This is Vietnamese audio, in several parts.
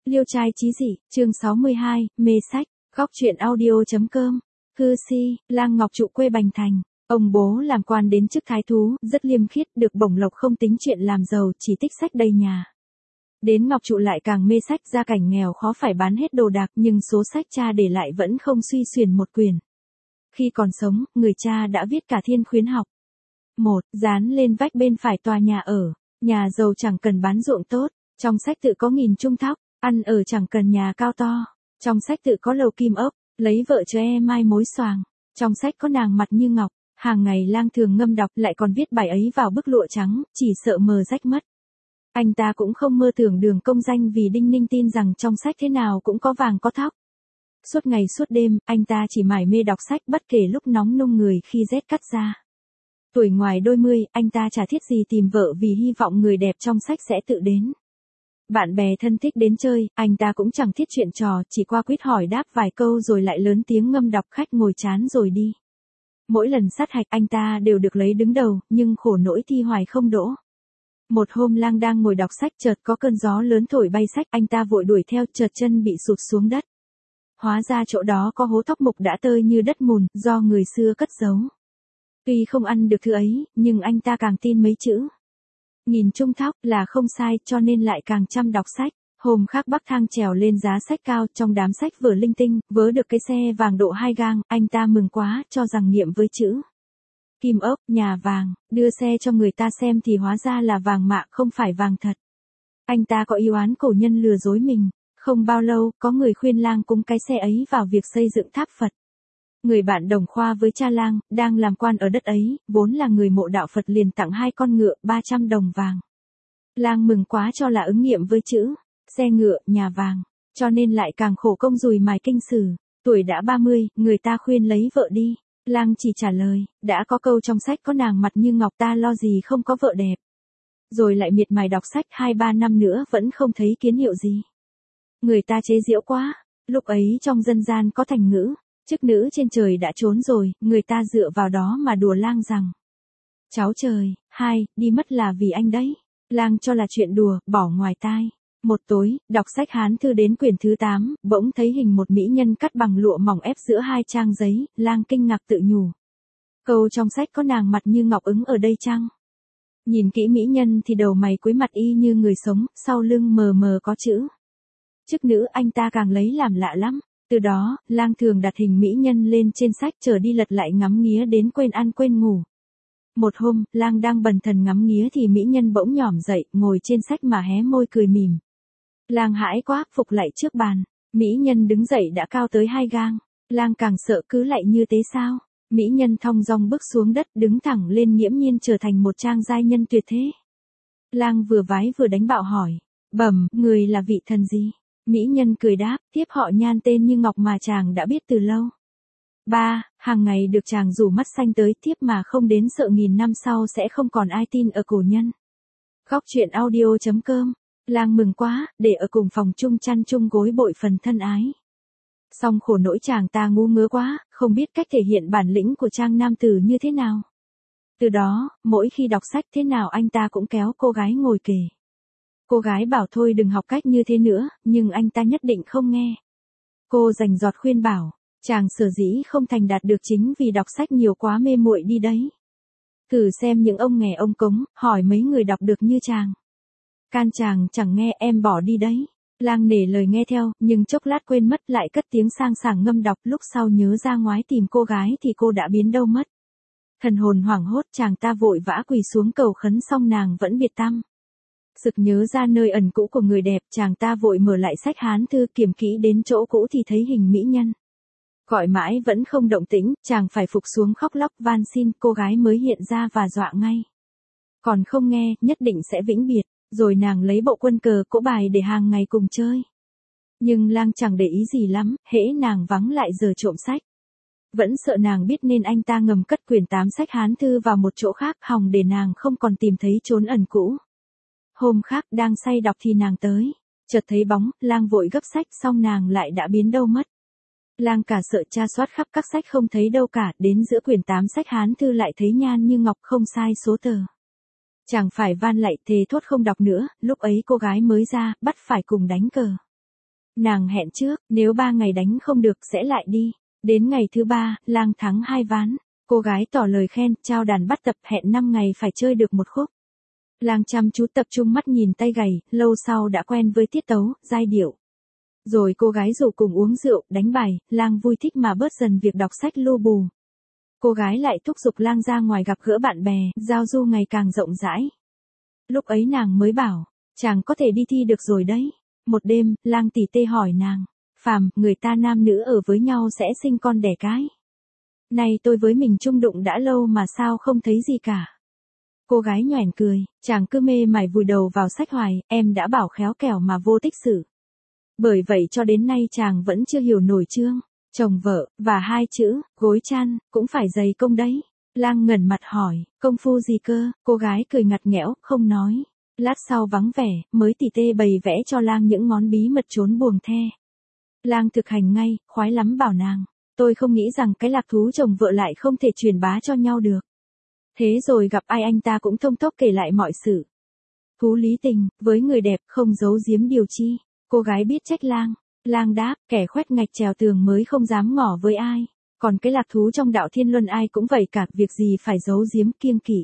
Liêu trai chí dị, chương 62, mê sách, góc truyện audio.com. Cư si, Lang Ngọc Trụ quê Bành Thành. Ông bố làm quan đến chức thái thú, rất liêm khiết, được bổng lộc không tính chuyện làm giàu, chỉ tích sách đầy nhà. Đến Ngọc Trụ lại càng mê sách, gia cảnh nghèo khó phải bán hết đồ đạc, nhưng số sách cha để lại vẫn không suy xuyển một quyển. Khi còn sống, người cha đã viết cả thiên khuyến học. Dán lên vách bên phải tòa nhà ở. Nhà giàu chẳng cần bán ruộng tốt. Trong sách tự có nghìn trung thóc. Ăn ở chẳng cần nhà cao to. Trong sách tự có lầu kim ốc. Lấy vợ cho mai mối xoàng. Trong sách có nàng mặt như ngọc. Hàng ngày Lang thường ngâm đọc, lại còn viết bài ấy vào bức lụa trắng, chỉ sợ mờ rách mất. Anh ta cũng không mơ tưởng đường công danh, vì đinh ninh tin rằng trong sách thế nào cũng có vàng có thóc. Suốt ngày suốt đêm, anh ta chỉ mải mê đọc sách, bất kể lúc nóng nung người khi rét cắt da. Tuổi ngoài đôi mươi, anh ta chả thiết gì tìm vợ, vì hy vọng người đẹp trong sách sẽ tự đến. Bạn bè thân thích đến chơi, anh ta cũng chẳng thiết chuyện trò, chỉ qua quýt hỏi đáp vài câu rồi lại lớn tiếng ngâm đọc, khách ngồi chán rồi đi. Mỗi lần sát hạch anh ta đều được lấy đứng đầu, nhưng khổ nỗi thi hoài không đỗ. Một hôm Lang đang ngồi đọc sách, chợt có cơn gió lớn thổi bay sách, anh ta vội đuổi theo, chợt chân bị sụt xuống đất. Hóa ra chỗ đó có hố thóc mục đã tơi như đất mùn, do người xưa cất giấu. Tuy không ăn được thứ ấy, nhưng anh ta càng tin mấy chữ nghìn trung thóc là không sai, cho nên lại càng chăm đọc sách. Hôm khác bắc thang trèo lên giá sách cao, trong đám sách vở linh tinh, vớ được cái xe vàng độ 2 gang, anh ta mừng quá, cho rằng nghiệm với chữ kim ốc, nhà vàng, đưa xe cho người ta xem thì hóa ra là vàng mạ, không phải vàng thật. Anh ta có ý oán cổ nhân lừa dối mình. Không bao lâu, có người khuyên Lang cúng cái xe ấy vào việc xây dựng tháp Phật. Người bạn đồng khoa với cha Lang, đang làm quan ở đất ấy, vốn là người mộ đạo Phật, liền tặng 2 con ngựa, 300 đồng vàng. Lang mừng quá, cho là ứng nghiệm với chữ xe ngựa, nhà vàng, cho nên lại càng khổ công dùi mài kinh sử. Tuổi đã 30, người ta khuyên lấy vợ đi. Lang chỉ trả lời, đã có câu trong sách có nàng mặt như ngọc, ta lo gì không có vợ đẹp. Rồi lại miệt mài đọc sách 2-3 năm nữa vẫn không thấy kiến hiệu gì. Người ta chế giễu quá. Lúc ấy trong dân gian có thành ngữ, chức nữ trên trời đã trốn rồi, người ta dựa vào đó mà đùa Lang rằng: cháu trời, đi mất là vì anh đấy. Lang cho là chuyện đùa, bỏ ngoài tai. Một tối, đọc sách Hán Thư đến quyển thứ 8, bỗng thấy hình một mỹ nhân cắt bằng lụa mỏng ép giữa 2 trang giấy. Lang kinh ngạc tự nhủ: câu trong sách có nàng mặt như ngọc ứng ở đây chăng? Nhìn kỹ mỹ nhân thì đầu mày cuối mặt y như người sống, sau lưng mờ mờ có chữ chức nữ, anh ta càng lấy làm lạ lắm. Từ đó, Lang thường đặt hình mỹ nhân lên trên sách, chờ đi lật lại ngắm nghía đến quên ăn quên ngủ. Một hôm, Lang đang bần thần ngắm nghía thì mỹ nhân bỗng nhỏm dậy, ngồi trên sách mà hé môi cười mỉm. Lang hãi quá, phục lại trước bàn. Mỹ nhân đứng dậy đã cao tới 2 gang. Lang càng sợ, cứ lại như thế sao? Mỹ nhân thong dong bước xuống đất, đứng thẳng lên, nghiễm nhiên trở thành một trang giai nhân tuyệt thế. Lang vừa vái vừa đánh bạo hỏi: bẩm, người là vị thần gì? Mỹ nhân cười đáp: tiếp họ Nhan, tên như ngọc mà chàng đã biết từ lâu. Hàng ngày được chàng rủ mắt xanh tới tiếp mà không đến, sợ nghìn năm sau sẽ không còn ai tin ở cổ nhân. Góc truyện audio.com. Lang mừng quá, để ở cùng phòng chung chăn chung gối bội phần thân ái. Song khổ nỗi chàng ta ngu ngớ quá, không biết cách thể hiện bản lĩnh của trang nam tử như thế nào. Từ đó, mỗi khi đọc sách thế nào anh ta cũng kéo cô gái ngồi kề. Cô gái bảo thôi đừng học cách như thế nữa, nhưng anh ta nhất định không nghe. Cô rành rọt khuyên bảo, chàng sở dĩ không thành đạt được chính vì đọc sách nhiều quá, mê muội đi đấy. Thử xem những ông nghè ông cống, hỏi mấy người đọc được như chàng. Can chàng chẳng nghe, em bỏ đi đấy. Lang nể lời nghe theo, nhưng chốc lát quên mất, lại cất tiếng sang sảng ngâm đọc, lúc sau nhớ ra ngoái tìm cô gái thì cô đã biến đâu mất. Thần hồn hoảng hốt, chàng ta vội vã quỳ xuống cầu khấn, xong nàng vẫn biệt tăm. Sực nhớ ra nơi ẩn cũ của người đẹp, chàng ta vội mở lại sách Hán Thư, kiểm kỹ đến chỗ cũ thì thấy hình mỹ nhân. Gọi mãi vẫn không động tĩnh, chàng phải phục xuống khóc lóc van xin, cô gái mới hiện ra và dọa ngay. Còn không nghe, nhất định sẽ vĩnh biệt. Rồi nàng lấy bộ quân cờ cỗ bài để hàng ngày cùng chơi. Nhưng Lang chẳng để ý gì lắm, hễ nàng vắng lại giờ trộm sách. Vẫn sợ nàng biết nên anh ta ngầm cất quyển 8 sách Hán Thư vào một chỗ khác, hòng để nàng không còn tìm thấy chốn ẩn cũ. Hôm khác đang say đọc thì nàng tới, chợt thấy bóng, Lang vội gấp sách, xong nàng lại đã biến đâu mất. Lang cả sợ, tra soát khắp các sách không thấy đâu cả, đến giữa quyển 8 sách Hán Thư lại thấy nhan như ngọc, không sai số tờ. Chàng phải van lạy thề thốt không đọc nữa, lúc ấy cô gái mới ra, bắt phải cùng đánh cờ. Nàng hẹn trước, nếu 3 ngày đánh không được sẽ lại đi. Đến ngày thứ 3, lang thắng 2 ván. Cô gái tỏ lời khen, trao đàn bắt tập, hẹn 5 ngày phải chơi được một khúc. Lang chăm chú tập trung mắt nhìn tay gầy, lâu sau đã quen với tiết tấu, giai điệu. Rồi cô gái rủ cùng uống rượu, đánh bài, lang vui thích mà bớt dần việc đọc sách lu bù. Cô gái lại thúc giục lang ra ngoài gặp gỡ bạn bè, giao du ngày càng rộng rãi. Lúc ấy nàng mới bảo, chàng có thể đi thi được rồi đấy. Một đêm, lang tỉ tê hỏi nàng, phàm, người ta nam nữ ở với nhau sẽ sinh con đẻ cái. Này tôi với mình chung đụng đã lâu mà sao không thấy gì cả. Cô gái nhoẻn cười, chàng cứ mê mải vùi đầu vào sách hoài, em đã bảo khéo kẻo mà vô tích sự. Bởi vậy cho đến nay chàng vẫn chưa hiểu nổi chương, chồng vợ, và 2 chữ, gối chăn, cũng phải dày công đấy. Lang ngẩn mặt hỏi, công phu gì cơ, cô gái cười ngặt nghẽo, không nói. Lát sau vắng vẻ, mới tỉ tê bày vẽ cho lang những ngón bí mật trốn buồng the. Lang thực hành ngay, khoái lắm bảo nàng, tôi không nghĩ rằng cái lạc thú chồng vợ lại không thể truyền bá cho nhau được. Thế rồi gặp ai anh ta cũng thông tốc kể lại mọi sự. Thú lý tình, với người đẹp không giấu giếm điều chi. Cô gái biết trách lang. Lang đáp, kẻ khoét ngạch trèo tường mới không dám ngỏ với ai. Còn cái lạc thú trong đạo thiên luân ai cũng vậy cả, việc gì phải giấu giếm kiêng kỵ.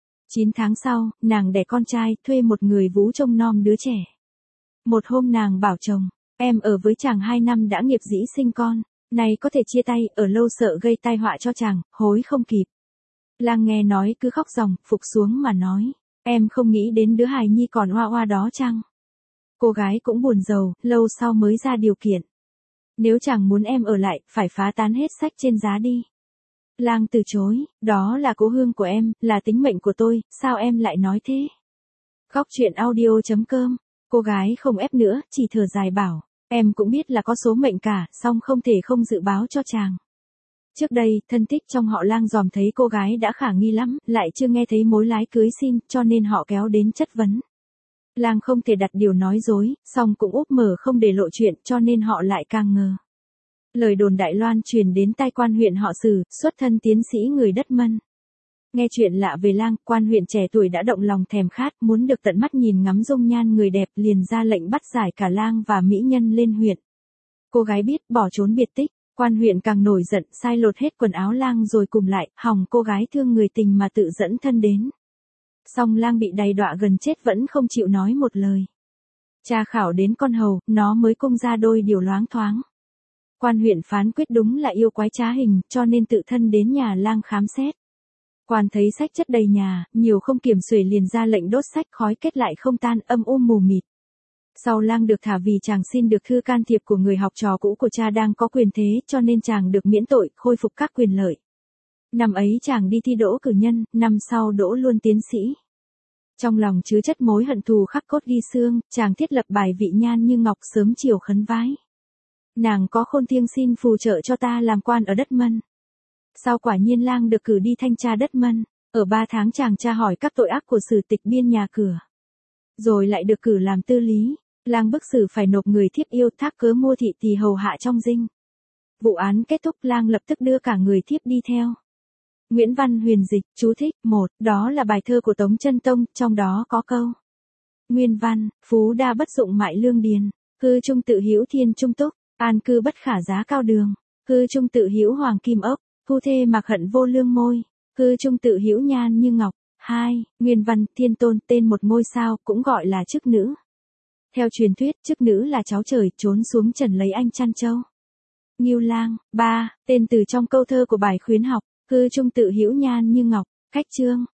9 tháng sau, nàng đẻ con trai, thuê một người vú trông nom đứa trẻ. Một hôm nàng bảo chồng, em ở với chàng 2 năm đã nghiệp dĩ sinh con, nay có thể chia tay, ở lâu sợ gây tai họa cho chàng, hối không kịp. Lang nghe nói cứ khóc ròng, phục xuống mà nói, em không nghĩ đến đứa hài nhi còn oa oa đó chăng? Cô gái cũng buồn rầu, lâu sau mới ra điều kiện. Nếu chàng muốn em ở lại, phải phá tán hết sách trên giá đi. Lang từ chối, đó là cố hương của em, là tính mệnh của tôi, sao em lại nói thế? Góc truyện audio.com, cô gái không ép nữa, chỉ thở dài bảo, em cũng biết là có số mệnh cả, song không thể không dự báo cho chàng. Trước đây, thân thích trong họ Lang dòm thấy cô gái đã khả nghi lắm, lại chưa nghe thấy mối lái cưới xin, cho nên họ kéo đến chất vấn. Lang không thể đặt điều nói dối, song cũng úp mở không để lộ chuyện, cho nên họ lại càng ngờ. Lời đồn đại loan truyền đến tai quan huyện họ Sử, xuất thân tiến sĩ người đất Mân. Nghe chuyện lạ về Lang, quan huyện trẻ tuổi đã động lòng thèm khát, muốn được tận mắt nhìn ngắm dung nhan người đẹp, liền ra lệnh bắt giải cả Lang và mỹ nhân lên huyện. Cô gái biết, bỏ trốn biệt tích. Quan huyện càng nổi giận, sai lột hết quần áo Lang rồi cùng lại, hòng cô gái thương người tình mà tự dẫn thân đến. Song Lang bị đày đọa gần chết vẫn không chịu nói một lời. Tra khảo đến con hầu, nó mới cung ra đôi điều loáng thoáng. Quan huyện phán quyết đúng là yêu quái trá hình, cho nên tự thân đến nhà Lang khám xét. Quan thấy sách chất đầy nhà, nhiều không kiểm xuể liền ra lệnh đốt sách, khói kết lại không tan, âm mù mịt. Sau Lang được thả vì chàng xin được thư can thiệp của người học trò cũ của cha đang có quyền thế, cho nên chàng được miễn tội, khôi phục các quyền lợi. Năm ấy chàng đi thi đỗ cử nhân, năm sau đỗ luôn tiến sĩ. Trong lòng chứa chất mối hận thù khắc cốt ghi xương, chàng thiết lập bài vị nhan như ngọc sớm chiều khấn vái. Nàng có khôn thiêng xin phù trợ cho ta làm quan ở đất Mân. Sau quả nhiên Lang được cử đi thanh tra đất Mân, ở 3 tháng chàng tra hỏi các tội ác của sử tịch biên nhà cửa. Rồi lại được cử làm tư lý. Lang bức sử phải nộp người thiếp yêu thác cớ mua thị tỳ hầu hạ trong dinh. Vụ án kết thúc, Lang lập tức đưa cả người thiếp đi theo. Nguyễn Văn Huyền dịch, chú thích, 1, đó là bài thơ của Tống Chân Tông, trong đó có câu. Nguyên văn, phú đa bất dụng mại lương điền, cư trung tự hữu thiên trung túc, an cư bất khả giá cao đường, cư trung tự hữu hoàng kim ốc, thu thê mặc hận vô lương môi, cư trung tự hữu nhan như ngọc. 2. Nguyên văn, thiên tôn, tên một ngôi sao, cũng gọi là chức nữ. Theo truyền thuyết, chức nữ là cháu trời, trốn xuống trần lấy anh chăn trâu. Ngưu Lang. 3. Tên từ trong câu thơ của bài khuyến học, cư trung tự hữu nhan như ngọc. Khách chương.